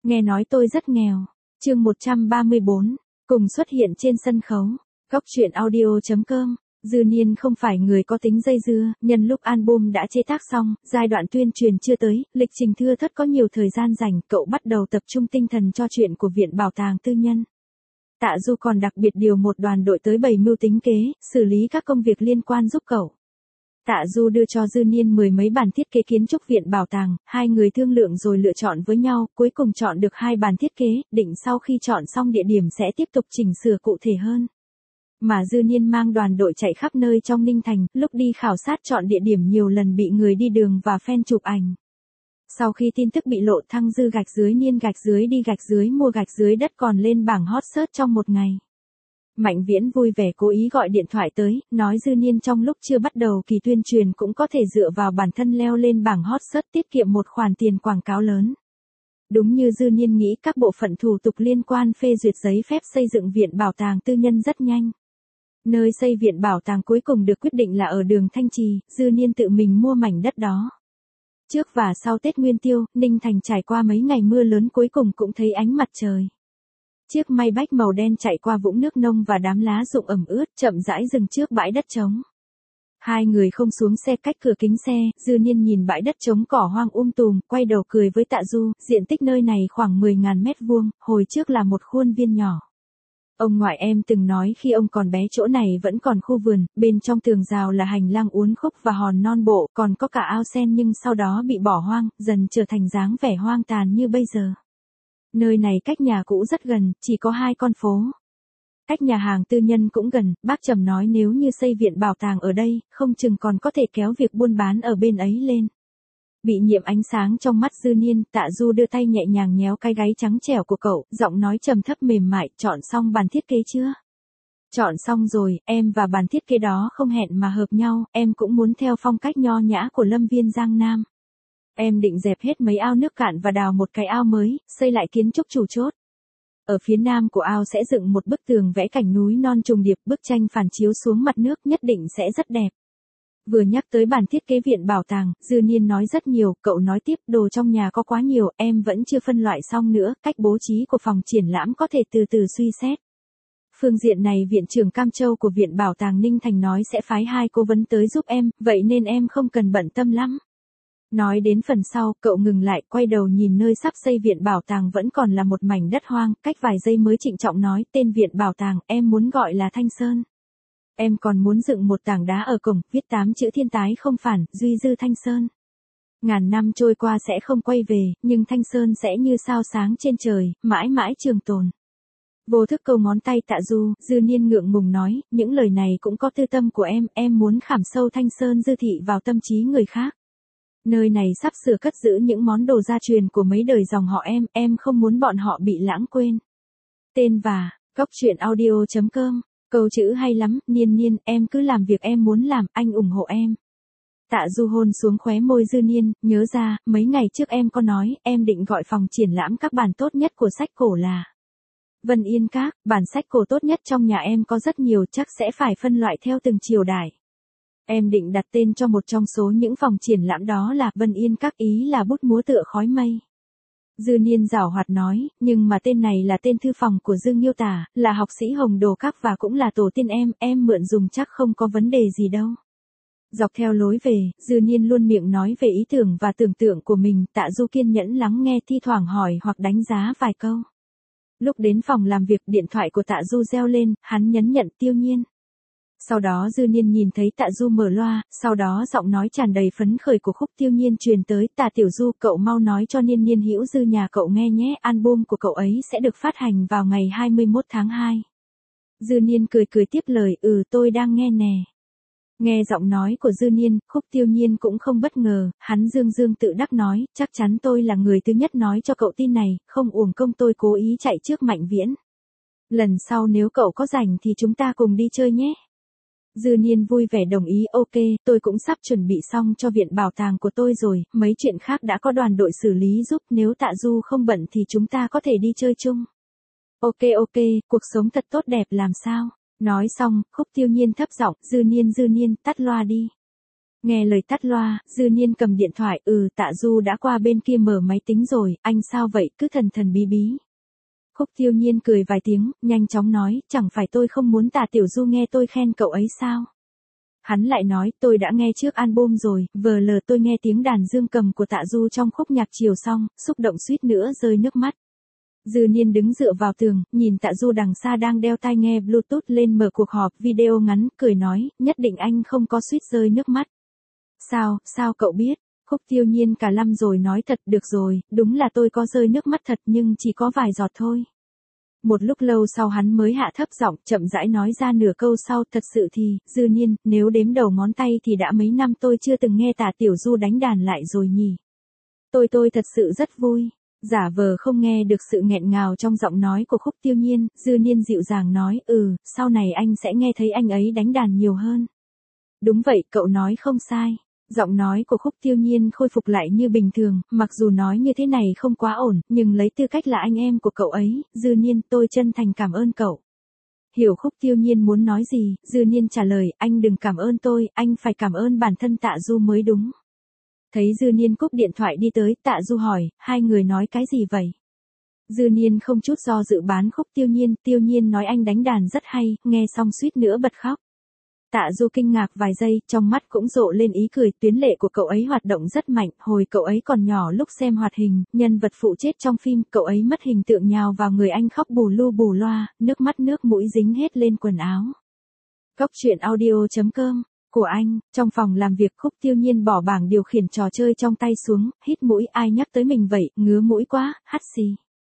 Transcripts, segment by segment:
Nghe nói tôi rất nghèo. Chương 134, cùng xuất hiện trên sân khấu. Góc truyện audio.com. Dư Niên không phải người có tính dây dưa, nhân lúc album đã chế tác xong, giai đoạn tuyên truyền chưa tới, lịch trình thưa thớt có nhiều thời gian rảnh, cậu bắt đầu tập trung tinh thần cho chuyện của Viện Bảo tàng Tư nhân. Tạ Du còn đặc biệt điều một đoàn đội tới bày mưu tính kế, xử lý các công việc liên quan giúp cậu. Tạ Du đưa cho Dư Niên 10 mấy bản thiết kế kiến trúc Viện Bảo tàng, hai người thương lượng rồi lựa chọn với nhau, cuối cùng chọn được 2 bản thiết kế, định sau khi chọn xong địa điểm sẽ tiếp tục chỉnh sửa cụ thể hơn. Mà Dư Niên mang đoàn đội chạy khắp nơi trong Ninh Thành, lúc đi khảo sát chọn địa điểm nhiều lần bị người đi đường và fan chụp ảnh. Sau khi tin tức bị lộ, thăng Dư gạch dưới Niên gạch dưới đi gạch dưới mua gạch dưới đất còn lên bảng hot search trong một ngày. Mạnh Viễn vui vẻ cố ý gọi điện thoại tới, nói Dư Niên trong lúc chưa bắt đầu kỳ tuyên truyền cũng có thể dựa vào bản thân leo lên bảng hot search tiết kiệm một khoản tiền quảng cáo lớn. Đúng như Dư Niên nghĩ, các bộ phận thủ tục liên quan phê duyệt giấy phép xây dựng Viện Bảo tàng Tư nhân rất nhanh. Nơi xây Viện Bảo tàng cuối cùng được quyết định là ở đường Thanh Trì, Dư Niên tự mình mua mảnh đất đó. Trước và sau Tết Nguyên Tiêu, Ninh Thành trải qua mấy ngày mưa lớn cuối cùng cũng thấy ánh mặt trời. Chiếc Maybach màu đen chạy qua vũng nước nông và đám lá rụng ẩm ướt, chậm rãi dừng trước bãi đất trống. Hai người không xuống xe, cách cửa kính xe, Dư Niên nhìn bãi đất trống cỏ hoang tùm, quay đầu cười với Tạ Du, diện tích nơi này khoảng 10.000 mét vuông, hồi trước là một khuôn viên nhỏ. Ông ngoại em từng nói khi ông còn bé chỗ này vẫn còn khu vườn, bên trong tường rào là hành lang uốn khúc và hòn non bộ, còn có cả ao sen nhưng sau đó bị bỏ hoang, dần trở thành dáng vẻ hoang tàn như bây giờ. Nơi này cách nhà cũ rất gần, chỉ có 2 con phố. Cách nhà hàng tư nhân cũng gần, bác Trầm nói nếu như xây Viện Bảo tàng ở đây, không chừng còn có thể kéo việc buôn bán ở bên ấy lên. Bị nhiễm ánh sáng trong mắt Dư Niên, Tạ Du đưa tay nhẹ nhàng nhéo cái gáy trắng trẻo của cậu, giọng nói trầm thấp mềm mại, chọn xong bản thiết kế chưa? Chọn xong rồi, em và bản thiết kế đó không hẹn mà hợp nhau, em cũng muốn theo phong cách nho nhã của Lâm Viên Giang Nam. Em định dẹp hết mấy ao nước cạn và đào một cái ao mới, xây lại kiến trúc chủ chốt. Ở phía nam của ao sẽ dựng một bức tường vẽ cảnh núi non trùng điệp, bức tranh phản chiếu xuống mặt nước nhất định sẽ rất đẹp. Vừa nhắc tới bản thiết kế Viện Bảo tàng, Dư Niên nói rất nhiều, cậu nói tiếp, đồ trong nhà có quá nhiều, em vẫn chưa phân loại xong nữa, cách bố trí của phòng triển lãm có thể từ từ suy xét. Phương diện này Viện trưởng Cam Châu của Viện Bảo tàng Ninh Thành nói sẽ phái 2 cố vấn tới giúp em, vậy nên em không cần bận tâm lắm. Nói đến phần sau, cậu ngừng lại, quay đầu nhìn nơi sắp xây Viện Bảo tàng vẫn còn là một mảnh đất hoang, cách vài giây mới trịnh trọng nói, tên Viện Bảo tàng, em muốn gọi là Thanh Sơn. Em còn muốn dựng một tảng đá ở cổng, viết 8 chữ thiên tái không phản, duy dư Thanh Sơn. Ngàn năm trôi qua sẽ không quay về, nhưng Thanh Sơn sẽ như sao sáng trên trời, mãi mãi trường tồn. Vô thức câu ngón tay Tạ Du, Dư Niên ngượng ngùng nói, những lời này cũng có tư tâm của em muốn khảm sâu Thanh Sơn dư thị vào tâm trí người khác. Nơi này sắp sửa cất giữ những món đồ gia truyền của mấy đời dòng họ em không muốn bọn họ bị lãng quên. Tên và, góc truyện audio.com, câu chữ hay lắm, Niên, em cứ làm việc em muốn làm, anh ủng hộ em. Tạ Du hôn xuống khóe môi Dư Niên, nhớ ra, mấy ngày trước em có nói, em định gọi phòng triển lãm các bản tốt nhất của sách cổ là Vân Yên Các, bản sách cổ tốt nhất trong nhà em có rất nhiều, chắc sẽ phải phân loại theo từng triều đại. Em định đặt tên cho một trong số những phòng triển lãm đó là Vân Yên Các, ý là bút múa tựa khói mây. Dư Niên giảo hoạt nói, nhưng mà tên này là tên thư phòng của Dương Nghiêu Tả, là học sĩ Hồng Đồ Các và cũng là tổ tiên em mượn dùng chắc không có vấn đề gì đâu. Dọc theo lối về, Dư Niên luôn miệng nói về ý tưởng và tưởng tượng của mình, Tạ Du kiên nhẫn lắng nghe, thi thoảng hỏi hoặc đánh giá vài câu. Lúc đến phòng làm việc, điện thoại của Tạ Du reo lên, hắn nhấn nhận Tiêu Nhiên. Sau đó Dư Niên nhìn thấy Tạ Du mở loa, sau đó giọng nói tràn đầy phấn khởi của Khúc Tiêu Nhiên truyền tới, Tạ Tiểu Du, cậu mau nói cho Niên hữu Dư nhà cậu nghe nhé, album của cậu ấy sẽ được phát hành vào ngày 21 tháng 2. Dư Niên cười tiếp lời, tôi đang nghe nè. Nghe giọng nói của Dư Niên, Khúc Tiêu Nhiên cũng không bất ngờ, hắn dương tự đắc nói, chắc chắn tôi là người thứ nhất nói cho cậu tin này, không uổng công tôi cố ý chạy trước Mạnh Viễn. Lần sau nếu cậu có rảnh thì chúng ta cùng đi chơi nhé. Dư Niên vui vẻ đồng ý, ok, tôi cũng sắp chuẩn bị xong cho Viện Bảo tàng của tôi rồi, mấy chuyện khác đã có đoàn đội xử lý giúp, nếu Tạ Du không bận thì chúng ta có thể đi chơi chung. Ok, cuộc sống thật tốt đẹp làm sao? Nói xong, Khúc Tiêu Nhiên thấp giọng, Dư Niên, tắt loa đi. Nghe lời tắt loa, Dư Niên cầm điện thoại, Tạ Du đã qua bên kia mở máy tính rồi, anh sao vậy, cứ thần thần bí bí. Khúc Tiêu Nhiên cười vài tiếng, nhanh chóng nói, chẳng phải tôi không muốn Tạ Tiểu Du nghe tôi khen cậu ấy sao? Hắn lại nói, tôi đã nghe trước album rồi, VL tôi nghe tiếng đàn dương cầm của Tạ Du trong khúc nhạc chiều xong, xúc động suýt nữa rơi nước mắt. Dư Niên đứng dựa vào tường, nhìn Tạ Du đằng xa đang đeo tai nghe Bluetooth lên mở cuộc họp video ngắn, cười nói, nhất định anh không có suýt rơi nước mắt. Sao cậu biết? Khúc Tiêu Nhiên cả lăm rồi nói thật, được rồi, đúng là tôi có rơi nước mắt thật nhưng chỉ có vài giọt thôi. Một lúc lâu sau hắn mới hạ thấp giọng, chậm rãi nói ra nửa câu sau, thật sự thì, Dư Niên, nếu đếm đầu ngón tay thì đã mấy năm tôi chưa từng nghe Tạ Tiểu Du đánh đàn lại rồi nhỉ. Tôi thật sự rất vui. Giả vờ không nghe được sự nghẹn ngào trong giọng nói của Khúc Tiêu Nhiên, Dư Niên dịu dàng nói, sau này anh sẽ nghe thấy anh ấy đánh đàn nhiều hơn. Đúng vậy, cậu nói không sai. Giọng nói của Khúc Tiêu Nhiên khôi phục lại như bình thường, mặc dù nói như thế này không quá ổn, nhưng lấy tư cách là anh em của cậu ấy, Dư Niên, tôi chân thành cảm ơn cậu. Hiểu Khúc Tiêu Nhiên muốn nói gì, Dư Niên trả lời, anh đừng cảm ơn tôi, anh phải cảm ơn bản thân Tạ Du mới đúng. Thấy Dư Niên cúp điện thoại đi tới, Tạ Du hỏi, hai người nói cái gì vậy? Dư Niên không chút do dự bán Khúc Tiêu Nhiên nói anh đánh đàn rất hay, nghe xong suýt nữa bật khóc. Tạ Du kinh ngạc vài giây, trong mắt cũng rộ lên ý cười, tuyến lệ của cậu ấy hoạt động rất mạnh, hồi cậu ấy còn nhỏ lúc xem hoạt hình, nhân vật phụ chết trong phim, cậu ấy mất hình tượng nhào vào người anh khóc bù lu bù loa, nước mắt nước mũi dính hết lên quần áo. Góc truyện audio.com của anh, trong phòng làm việc Khúc Tiêu Nhiên bỏ bảng điều khiển trò chơi trong tay xuống, hít mũi, ai nhắc tới mình vậy, ngứa mũi quá, hắt xì.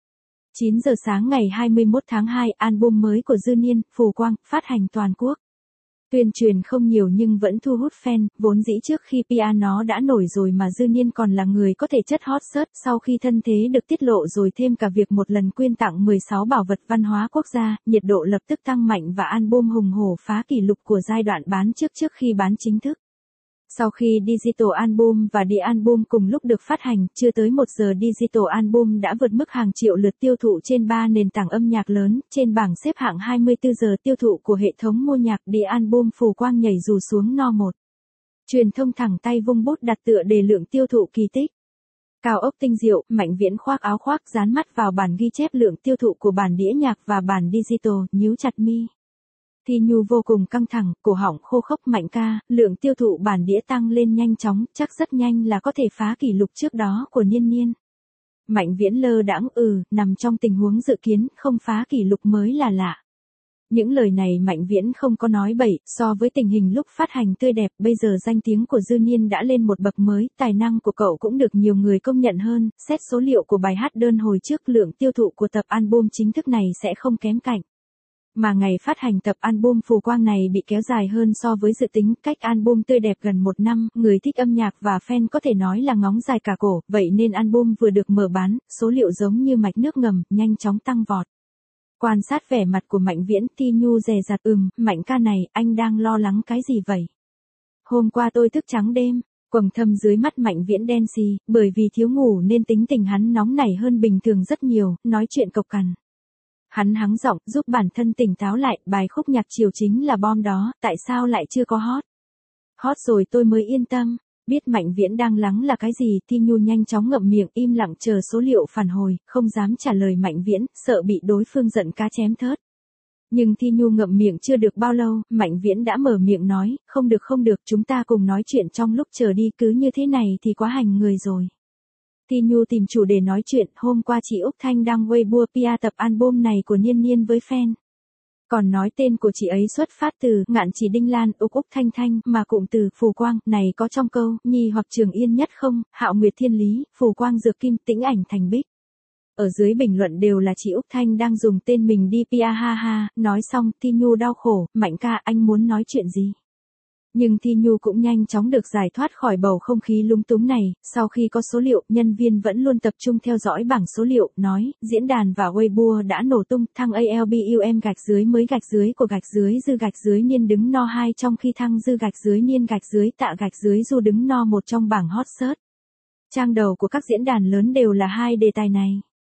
9 giờ sáng ngày 21 tháng 2, album mới của Dư Niên, Phù Quang, phát hành toàn quốc. Tuyên truyền không nhiều nhưng vẫn thu hút fan, vốn dĩ trước khi PR nó đã nổi rồi mà Dư Niên còn là người có thể chất hot search, sau khi thân thế được tiết lộ rồi thêm cả việc một lần quyên tặng 16 bảo vật văn hóa quốc gia, nhiệt độ lập tức tăng mạnh và album hùng hổ phá kỷ lục của giai đoạn bán trước khi bán chính thức. Sau khi digital album và The album cùng lúc được phát hành, chưa tới 1 giờ digital album đã vượt mức hàng triệu lượt tiêu thụ trên 3 nền tảng âm nhạc lớn, trên bảng xếp hạng 24 giờ tiêu thụ của hệ thống mua nhạc. The album Phù Quang nhảy dù xuống no 1. Truyền thông thẳng tay vung bút đặt tựa đề lượng tiêu thụ kỳ tích. Cao ốc tinh diệu, Mạnh Viễn khoác áo khoác dán mắt vào bản ghi chép lượng tiêu thụ của bản đĩa nhạc và bản digital, nhíu chặt mi. Thi Nhu vô cùng căng thẳng, cổ họng khô khốc, Mạnh ca, lượng tiêu thụ bản đĩa tăng lên nhanh chóng, chắc rất nhanh là có thể phá kỷ lục trước đó của Niên Niên. Mạnh Viễn lơ đãng, nằm trong tình huống dự kiến, không phá kỷ lục mới là lạ. Những lời này Mạnh Viễn không có nói bậy, so với tình hình lúc phát hành tươi đẹp, bây giờ danh tiếng của Dư Niên đã lên một bậc mới, tài năng của cậu cũng được nhiều người công nhận hơn, xét số liệu của bài hát đơn hồi trước, lượng tiêu thụ của tập album chính thức này sẽ không kém cạnh. Mà ngày phát hành tập album Phù Quang này bị kéo dài hơn so với dự tính, cách album tươi đẹp gần 1 năm, người thích âm nhạc và fan có thể nói là ngóng dài cả cổ, vậy nên album vừa được mở bán, số liệu giống như mạch nước ngầm, nhanh chóng tăng vọt. Quan sát vẻ mặt của Mạnh Viễn, Thi Nhu dè dặt, Mạnh ca này, anh đang lo lắng cái gì vậy? Hôm qua tôi thức trắng đêm, quầng thâm dưới mắt Mạnh Viễn đen xì, bởi vì thiếu ngủ nên tính tình hắn nóng nảy hơn bình thường rất nhiều, nói chuyện cộc cằn. Hắn hắng giọng, giúp bản thân tỉnh táo lại, bài khúc nhạc chiều chính là bom đó, tại sao lại chưa có hot? Hot rồi tôi mới yên tâm. Biết Mạnh Viễn đang lắng là cái gì, Thi Nhu nhanh chóng ngậm miệng, im lặng chờ số liệu phản hồi, không dám trả lời Mạnh Viễn, sợ bị đối phương giận cá chém thớt. Nhưng Thi Nhu ngậm miệng chưa được bao lâu, Mạnh Viễn đã mở miệng nói, không được, chúng ta cùng nói chuyện trong lúc chờ đi, cứ như thế này thì quá hành người rồi. Thi Nhu tìm chủ đề nói chuyện, hôm qua chị Úc Thanh đăng Weibo PR tập album này của Niên Niên với fan. Còn nói tên của chị ấy xuất phát từ Ngạn Chỉ Đinh Lan, Úc Thanh Thanh, mà cụm từ Phù Quang này có trong câu Nhi hoặc Trường Yên nhất không, Hạo Nguyệt Thiên Lý, Phù Quang Dược Kim, Tĩnh Ảnh Thành Bích. Ở dưới bình luận đều là chị Úc Thanh đang dùng tên mình đi PR ha ha, nói xong Thi Nhu đau khổ, Mạnh ca anh muốn nói chuyện gì? Nhưng Thi Nhu cũng nhanh chóng được giải thoát khỏi bầu không khí lúng túng này, sau khi có số liệu, nhân viên vẫn luôn tập trung theo dõi bảng số liệu, nói, diễn đàn và Weibo đã nổ tung, thăng ALBUM gạch dưới mới gạch dưới của gạch dưới Dư gạch dưới Niên đứng no 2 trong khi thăng Dư gạch dưới Niên gạch dưới Tạ gạch dưới Du đứng no 1 trong bảng hot search. Trang đầu của các diễn đàn lớn đều là hai đề tài này.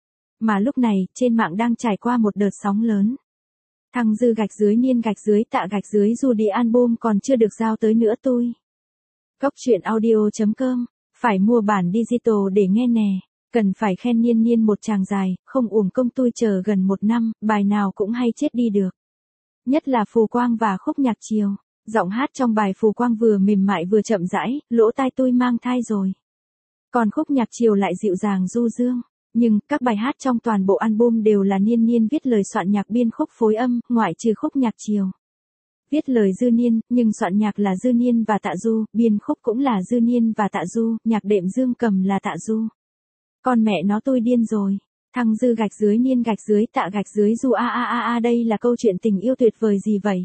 Mà lúc này, trên mạng đang trải qua một đợt sóng lớn. Thăng Dư gạch dưới Niên gạch dưới Tạ gạch dưới Du đi album còn chưa được giao tới nữa tôi. Góc truyện audio.com, phải mua bản digital để nghe nè. Cần phải khen Niên Niên một tràng dài, không uổng công tôi chờ gần 1 năm, bài nào cũng hay chết đi được. Nhất là Phù Quang và khúc nhạc chiều. Giọng hát trong bài Phù Quang vừa mềm mại vừa chậm rãi, lỗ tai tôi mang thai rồi. Còn khúc nhạc chiều lại dịu dàng du dương. Nhưng, các bài hát trong toàn bộ album đều là Niên Niên viết lời soạn nhạc biên khúc phối âm, ngoại trừ khúc nhạc chiều. Viết lời Dư Niên, nhưng soạn nhạc là Dư Niên và Tạ Du, biên khúc cũng là Dư Niên và Tạ Du, nhạc đệm dương cầm là Tạ Du. Con mẹ nó tôi điên rồi. Thăng Dư gạch dưới Niên gạch dưới Tạ gạch dưới Du đây là câu chuyện tình yêu tuyệt vời gì vậy?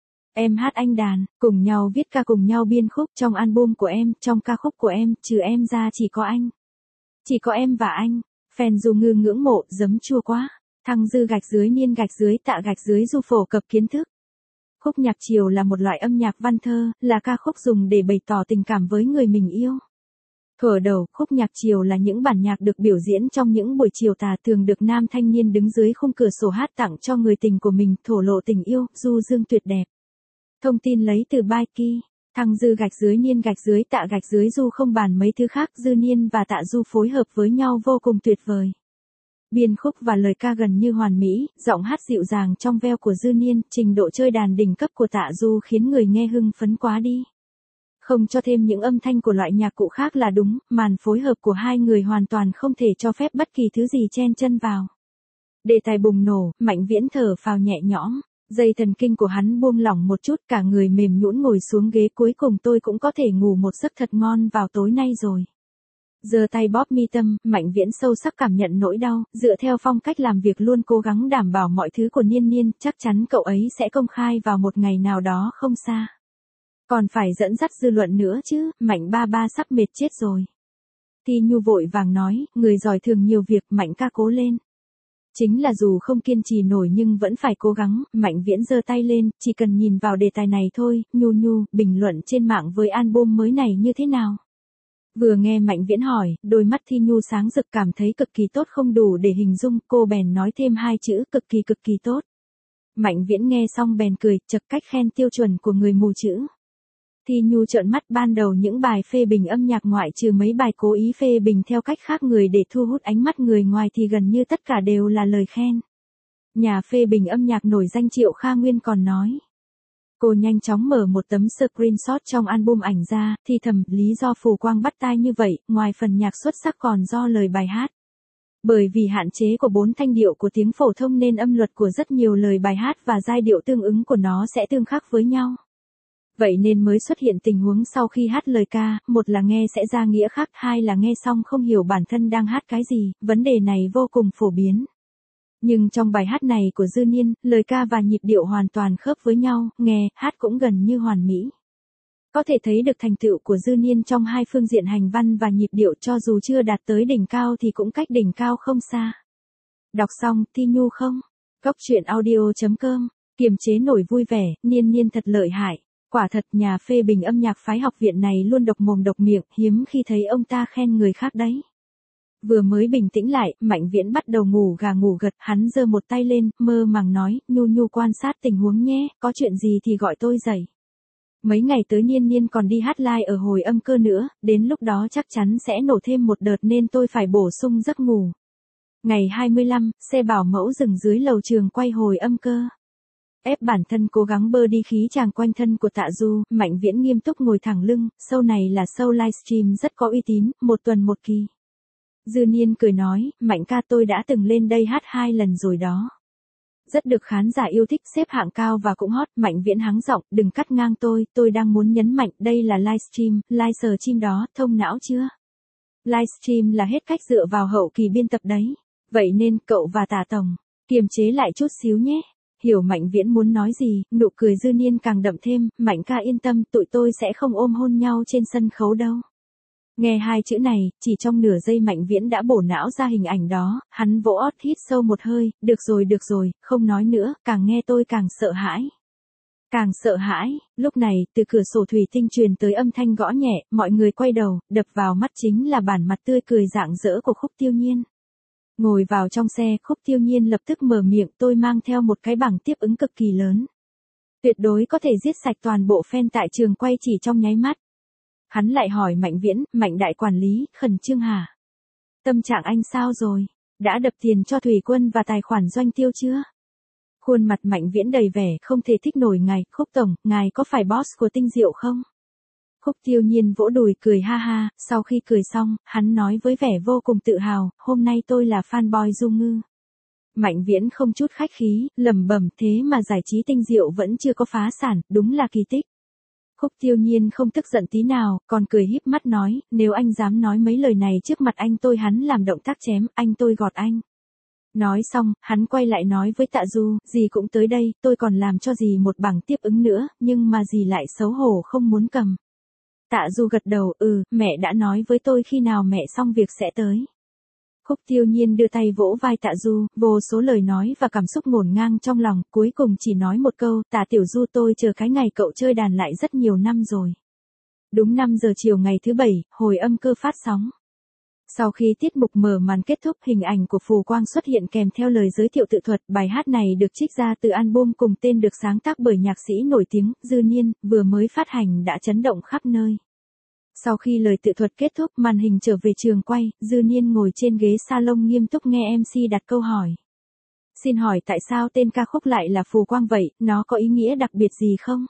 Em hát anh đàn, cùng nhau viết ca cùng nhau biên khúc trong album của em, trong ca khúc của em, trừ em ra chỉ có anh. Chỉ có em và anh. Fan Du ngư ngưỡng mộ, giấm chua quá. Thăng Dư gạch dưới Niên gạch dưới Tạ gạch dưới Du phổ cập kiến thức. Khúc nhạc chiều là một loại âm nhạc văn thơ, là ca khúc dùng để bày tỏ tình cảm với người mình yêu. Thuở đầu, khúc nhạc chiều là những bản nhạc được biểu diễn trong những buổi chiều tà, thường được nam thanh niên đứng dưới khung cửa sổ hát tặng cho người tình của mình, thổ lộ tình yêu, du dương tuyệt đẹp. Thông tin lấy từ Baiki. Thăng Dư gạch dưới Niên gạch dưới Tạ gạch dưới Du không bàn mấy thứ khác, Dư Niên và Tạ Du phối hợp với nhau vô cùng tuyệt vời. Biên khúc và lời ca gần như hoàn mỹ, giọng hát dịu dàng trong veo của Dư Niên, trình độ chơi đàn đỉnh cấp của Tạ Du khiến người nghe hưng phấn quá đi. Không cho thêm những âm thanh của loại nhạc cụ khác là đúng, màn phối hợp của hai người hoàn toàn không thể cho phép bất kỳ thứ gì chen chân vào. Đề tài bùng nổ, Mạnh Viễn thở phào nhẹ nhõm, dây thần kinh của hắn buông lỏng một chút, cả người mềm nhũn ngồi xuống ghế, cuối cùng tôi cũng có thể ngủ một giấc thật ngon vào tối nay rồi. Giơ tay bóp mi tâm, Mạnh Viễn sâu sắc cảm nhận nỗi đau, dựa theo phong cách làm việc luôn cố gắng đảm bảo mọi thứ của Niên Niên, chắc chắn cậu ấy sẽ công khai vào một ngày nào đó không xa. Còn phải dẫn dắt dư luận nữa chứ, Mạnh ba ba sắp mệt chết rồi. Thi Nhu vội vàng nói, người giỏi thường nhiều việc, Mạnh ca cố lên. Chính là dù không kiên trì nổi nhưng vẫn phải cố gắng, Mạnh Viễn giơ tay lên, chỉ cần nhìn vào đề tài này thôi, Nhu, bình luận trên mạng với album mới này như thế nào? Vừa nghe Mạnh Viễn hỏi, đôi mắt Thi Nhu sáng rực, cảm thấy cực kỳ tốt không đủ để hình dung, cô bèn nói thêm 2 chữ, cực kỳ tốt. Mạnh Viễn nghe xong bèn cười, chậc cách khen tiêu chuẩn của người mù chữ. Thi Nhu trợn mắt, ban đầu những bài phê bình âm nhạc ngoại trừ mấy bài cố ý phê bình theo cách khác người để thu hút ánh mắt người ngoài thì gần như tất cả đều là lời khen. Nhà phê bình âm nhạc nổi danh Triệu Kha Nguyên còn nói. Cô nhanh chóng mở một tấm screenshot trong album ảnh ra, thì thầm, lý do Phù Quang bắt tai như vậy, ngoài phần nhạc xuất sắc còn do lời bài hát. Bởi vì hạn chế của 4 thanh điệu của tiếng phổ thông nên âm luật của rất nhiều lời bài hát và giai điệu tương ứng của nó sẽ tương khắc với nhau. Vậy nên mới xuất hiện tình huống sau khi hát lời ca, một là nghe sẽ ra nghĩa khác, hai là nghe xong không hiểu bản thân đang hát cái gì, vấn đề này vô cùng phổ biến. Nhưng trong bài hát này của Dư Niên, lời ca và nhịp điệu hoàn toàn khớp với nhau, nghe, hát cũng gần như hoàn mỹ. Có thể thấy được thành tựu của Dư Niên trong hai phương diện hành văn và nhịp điệu, cho dù chưa đạt tới đỉnh cao thì cũng cách đỉnh cao không xa. Đọc xong, Thi Nhu không? Góc truyện audio.com, kiềm chế nổi vui vẻ, Niên Niên thật lợi hại. Quả thật nhà phê bình âm nhạc phái học viện này luôn độc mồm độc miệng, hiếm khi thấy ông ta khen người khác đấy. Vừa mới bình tĩnh lại, Mạnh Viễn bắt đầu ngủ gà ngủ gật, hắn giơ một tay lên, mơ màng nói, Nhu quan sát tình huống nhé, có chuyện gì thì gọi tôi dậy. Mấy ngày tới Niên Niên còn đi hát live ở hồi âm cơ nữa, đến lúc đó chắc chắn sẽ nổ thêm một đợt nên tôi phải bổ sung giấc ngủ. Ngày 25, xe bảo mẫu dừng dưới lầu trường quay hồi âm cơ. Ép bản thân cố gắng bơ đi khí chàng quanh thân của Tạ Du, Mạnh Viễn nghiêm túc ngồi thẳng lưng, show này là show livestream rất có uy tín, 1 tuần 1 kỳ. Dư Niên cười nói, Mạnh ca tôi đã từng lên đây hát 2 lần rồi đó. Rất được khán giả yêu thích, xếp hạng cao và cũng hot. Mạnh Viễn hắng giọng, đừng cắt ngang tôi đang muốn nhấn mạnh, đây là livestream, livestream đó, thông não chưa? Livestream là hết cách dựa vào hậu kỳ biên tập đấy. Vậy nên cậu và Tạ tổng, kiềm chế lại chút xíu nhé. Hiểu Mạnh Viễn muốn nói gì, nụ cười Dư Niên càng đậm thêm, Mạnh ca yên tâm, tụi tôi sẽ không ôm hôn nhau trên sân khấu đâu. Nghe 2 chữ này, chỉ trong nửa giây Mạnh Viễn đã bổ não ra hình ảnh đó, hắn vỗ ót hít sâu một hơi, được rồi, không nói nữa, càng nghe tôi càng sợ hãi. Càng sợ hãi, lúc này, từ cửa sổ thủy tinh truyền tới âm thanh gõ nhẹ, mọi người quay đầu, đập vào mắt chính là bản mặt tươi cười rạng rỡ của Khúc Tiêu Nhiên. Ngồi vào trong xe, Khúc Tiêu Nhiên lập tức mở miệng, tôi mang theo một cái bảng tiếp ứng cực kỳ lớn. Tuyệt đối có thể giết sạch toàn bộ fan tại trường quay chỉ trong nháy mắt. Hắn lại hỏi Mạnh Viễn, Mạnh đại quản lý, khẩn trương hả? Tâm trạng anh sao rồi? Đã đập tiền cho Thủy Quân và tài khoản doanh tiêu chưa? Khuôn mặt Mạnh Viễn đầy vẻ không thể thích nổi ngài, Khúc tổng, ngài có phải boss của Tinh Diệu không? Khúc Tiêu Nhiên vỗ đùi cười ha ha, sau khi cười xong, hắn nói với vẻ vô cùng tự hào, hôm nay tôi là fanboy Du Ngư. Mạnh Viễn không chút khách khí, lẩm bẩm thế mà giải trí Tinh Diệu vẫn chưa có phá sản, đúng là kỳ tích. Khúc Tiêu Nhiên không tức giận tí nào, còn cười híp mắt nói, nếu anh dám nói mấy lời này trước mặt anh tôi hắn làm động tác chém, anh tôi gọt anh. Nói xong, hắn quay lại nói với Tạ Du, dì cũng tới đây, tôi còn làm cho dì một bảng tiếp ứng nữa, nhưng mà dì lại xấu hổ không muốn cầm. Tạ Du gật đầu, mẹ đã nói với tôi khi nào mẹ xong việc sẽ tới. Khúc Tiêu Nhiên đưa tay vỗ vai Tạ Du, vô số lời nói và cảm xúc ngổn ngang trong lòng, cuối cùng chỉ nói một câu, Tạ Tiểu Du tôi chờ cái ngày cậu chơi đàn lại rất nhiều năm rồi. Đúng 5 giờ chiều ngày thứ 7, hồi âm cơ phát sóng. Sau khi tiết mục mở màn kết thúc, hình ảnh của Phù Quang xuất hiện kèm theo lời giới thiệu tự thuật, bài hát này được trích ra từ album cùng tên được sáng tác bởi nhạc sĩ nổi tiếng, Dư Niên, vừa mới phát hành đã chấn động khắp nơi. Sau khi lời tự thuật kết thúc, màn hình trở về trường quay, Dư Niên ngồi trên ghế salon nghiêm túc nghe MC đặt câu hỏi. Xin hỏi tại sao tên ca khúc lại là Phù Quang vậy, nó có ý nghĩa đặc biệt gì không?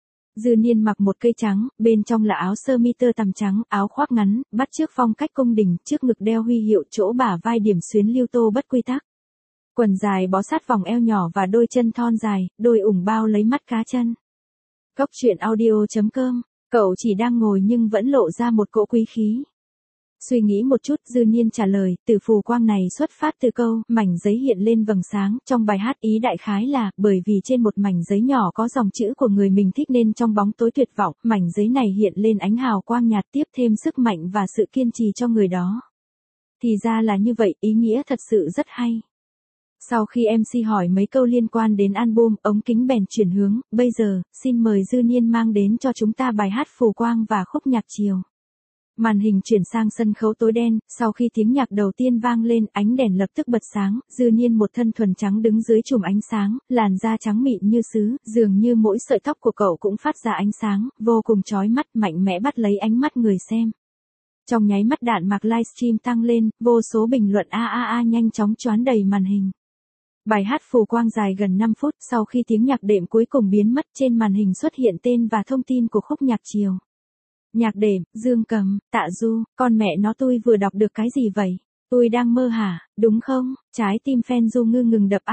Dư Niên mặc một cây trắng, bên trong là áo sơ mi tơ tằm trắng, áo khoác ngắn, bắt chước phong cách cung đình, trước ngực đeo huy hiệu, chỗ bả vai điểm xuyến lưu tô bất quy tắc. Quần dài bó sát vòng eo nhỏ và đôi chân thon dài, đôi ủng bao lấy mắt cá chân. Cốc truyện audio.com, cậu chỉ đang ngồi nhưng vẫn lộ ra một cỗ quý khí. Suy nghĩ một chút, Dư Niên trả lời, từ Phù Quang này xuất phát từ câu, mảnh giấy hiện lên vầng sáng, trong bài hát ý đại khái là, bởi vì trên một mảnh giấy nhỏ có dòng chữ của người mình thích nên trong bóng tối tuyệt vọng, mảnh giấy này hiện lên ánh hào quang nhạt tiếp thêm sức mạnh và sự kiên trì cho người đó. Thì ra là như vậy, ý nghĩa thật sự rất hay. Sau khi MC hỏi mấy câu liên quan đến album, ống kính bèn chuyển hướng, bây giờ, xin mời Dư Niên mang đến cho chúng ta bài hát Phù Quang và khúc nhạc chiều. Màn hình chuyển sang sân khấu tối đen, sau khi tiếng nhạc đầu tiên vang lên, ánh đèn lập tức bật sáng, Dư Niên một thân thuần trắng đứng dưới chùm ánh sáng, làn da trắng mịn như sứ, dường như mỗi sợi tóc của cậu cũng phát ra ánh sáng, vô cùng chói mắt, mạnh mẽ bắt lấy ánh mắt người xem. Trong nháy mắt đạn mạc livestream tăng lên, vô số bình luận nhanh chóng choán đầy màn hình. Bài hát Phù Quang dài gần 5 phút, sau khi tiếng nhạc đệm cuối cùng biến mất, trên màn hình xuất hiện tên và thông tin của khúc nhạc chiều. Nhạc đệm, Dương Cầm, Tạ Du, con mẹ nó tôi vừa đọc được cái gì vậy? Tôi đang mơ hả, đúng không? Trái tim fan Du Ngư ngừng đập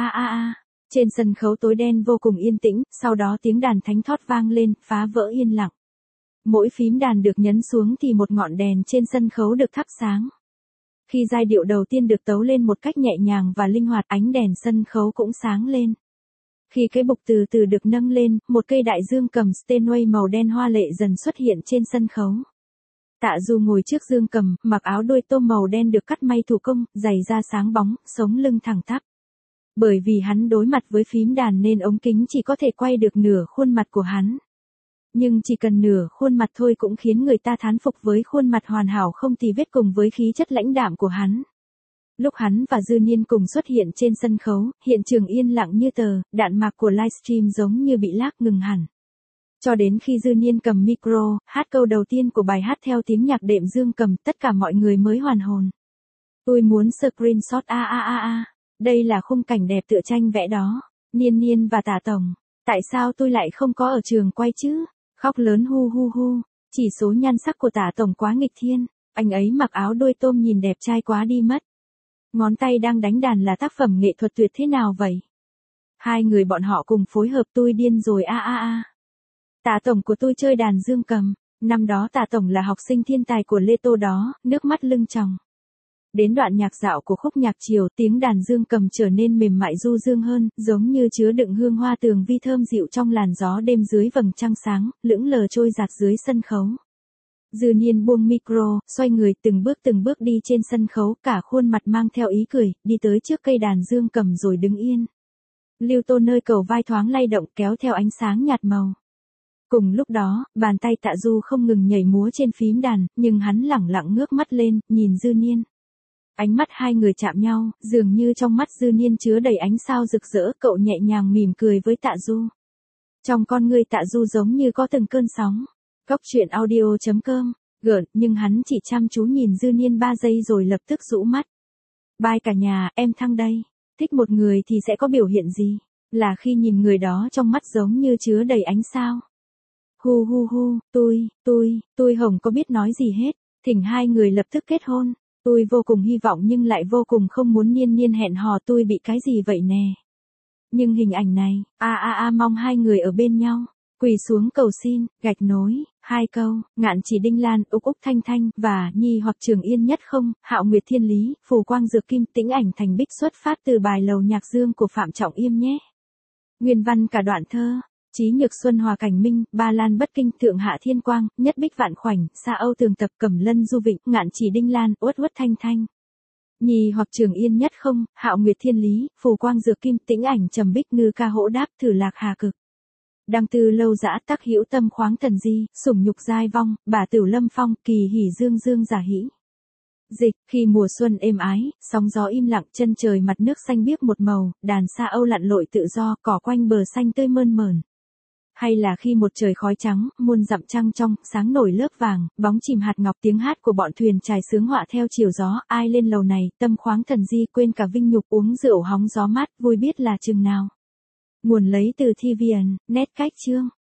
Trên sân khấu tối đen vô cùng yên tĩnh, sau đó tiếng đàn thánh thót vang lên, phá vỡ yên lặng. Mỗi phím đàn được nhấn xuống thì một ngọn đèn trên sân khấu được thắp sáng. Khi giai điệu đầu tiên được tấu lên một cách nhẹ nhàng và linh hoạt, ánh đèn sân khấu cũng sáng lên. Khi cái bục từ từ được nâng lên, một cây đại dương cầm Steinway màu đen hoa lệ dần xuất hiện trên sân khấu. Tạ Du ngồi trước dương cầm, mặc áo đôi tôm màu đen được cắt may thủ công, giày da sáng bóng, sống lưng thẳng tắp. Bởi vì hắn đối mặt với phím đàn nên ống kính chỉ có thể quay được nửa khuôn mặt của hắn. Nhưng chỉ cần nửa khuôn mặt thôi cũng khiến người ta thán phục với khuôn mặt hoàn hảo không tì vết cùng với khí chất lãnh đạm của hắn. Lúc hắn và Dư Niên cùng xuất hiện trên sân khấu, hiện trường yên lặng như tờ, đạn mạc của livestream giống như bị lag ngừng hẳn. Cho đến khi Dư Niên cầm micro, hát câu đầu tiên của bài hát theo tiếng nhạc đệm dương cầm, tất cả mọi người mới hoàn hồn. Tôi muốn screenshot Đây là khung cảnh đẹp tựa tranh vẽ đó. Niên Niên và Tả Tổng. Tại sao tôi lại không có ở trường quay chứ? Khóc lớn hu hu hu. Chỉ số nhan sắc của Tả Tổng quá nghịch thiên. Anh ấy mặc áo đôi tôm nhìn đẹp trai quá đi mất. Ngón tay đang đánh đàn là tác phẩm nghệ thuật tuyệt thế nào vậy? Hai người bọn họ cùng phối hợp tôi điên rồi Tả Tổng của tôi chơi đàn dương cầm. Năm đó Tả Tổng là học sinh thiên tài của Lê Tô đó, nước mắt lưng tròng. Đến đoạn nhạc dạo của khúc nhạc chiều, tiếng đàn dương cầm trở nên mềm mại du dương hơn, giống như chứa đựng hương hoa tường vi thơm dịu trong làn gió đêm dưới vầng trăng sáng, lững lờ trôi dạt dưới sân khấu. Dư Niên buông micro, xoay người từng bước đi trên sân khấu, cả khuôn mặt mang theo ý cười, đi tới trước cây đàn dương cầm rồi đứng yên. Lưu tô nơi cầu vai thoáng lay động kéo theo ánh sáng nhạt màu. Cùng lúc đó, bàn tay Tạ Du không ngừng nhảy múa trên phím đàn, nhưng hắn lẳng lặng ngước mắt lên, nhìn Dư Niên. Ánh mắt hai người chạm nhau, dường như trong mắt Dư Niên chứa đầy ánh sao rực rỡ, cậu nhẹ nhàng mỉm cười với Tạ Du. Trong con người Tạ Du giống như có từng cơn sóng. Cốc truyện audio.com gợn, nhưng hắn chỉ chăm chú nhìn Dư Niên 3 giây rồi lập tức rũ mắt. Bye cả nhà, em Thăng đây. Thích một người thì sẽ có biểu hiện gì? Là khi nhìn người đó trong mắt giống như chứa đầy ánh sao. Hu hu hu, tôi Hồng có biết nói gì hết, thỉnh hai người lập tức kết hôn. Tôi vô cùng hy vọng nhưng lại vô cùng không muốn Niên Niên hẹn hò, tôi bị cái gì vậy nè. Nhưng hình ảnh này, mong hai người ở bên nhau. Quỳ xuống cầu xin, gạch nối, 2 câu, Ngạn Chỉ Đinh Lan, Úc Úc Thanh Thanh, và Nhi hoặc Trường Yên Nhất Không, Hạo Nguyệt Thiên Lý, Phù Quang Dược Kim, Tĩnh Ảnh Thành Bích xuất phát từ bài Lầu Nhạc Dương của Phạm Trọng Yêm nhé. Nguyên văn cả đoạn thơ. Chí Nhược Xuân Hòa Cảnh Minh, Ba Lan Bất Kinh, Thượng Hạ Thiên Quang, Nhất Bích Vạn Khoảnh, Sa Âu Tường Tập, Cẩm Lân Du Vịnh, Ngạn Chỉ Đinh Lan, Uất Uất Thanh Thanh. Nhi hoặc Trường Yên Nhất Không, Hạo Nguyệt Thiên Lý, Phù Quang Dược Kim, Tĩnh Ảnh Trầm Bích Ngư Ca Hỗ Đáp, Thử Lạc Hà Cực. Đăng Tư Lâu Dã, Tác Hữu Tâm Khoáng Thần Di, Sủng Nhục Giai Vong, Bà Tửu Lâm Phong, Kỳ Hỉ Dương Dương Giả Hĩ. Dịch, khi mùa xuân êm ái, sóng gió im lặng, chân trời mặt nước xanh biếc một màu, đàn sa âu lặn lội tự do, cỏ quanh bờ xanh tươi mơn mởn. Hay là khi một trời khói trắng, muôn dặm trăng trong, sáng nổi lớp vàng, bóng chìm hạt ngọc, tiếng hát của bọn thuyền chài sướng họa theo chiều gió, ai lên lầu này, tâm khoáng thần di, quên cả vinh nhục, uống rượu hóng gió mát, vui biết là chừng nào. Nguồn lấy từ Thi Viền, nét cách chương.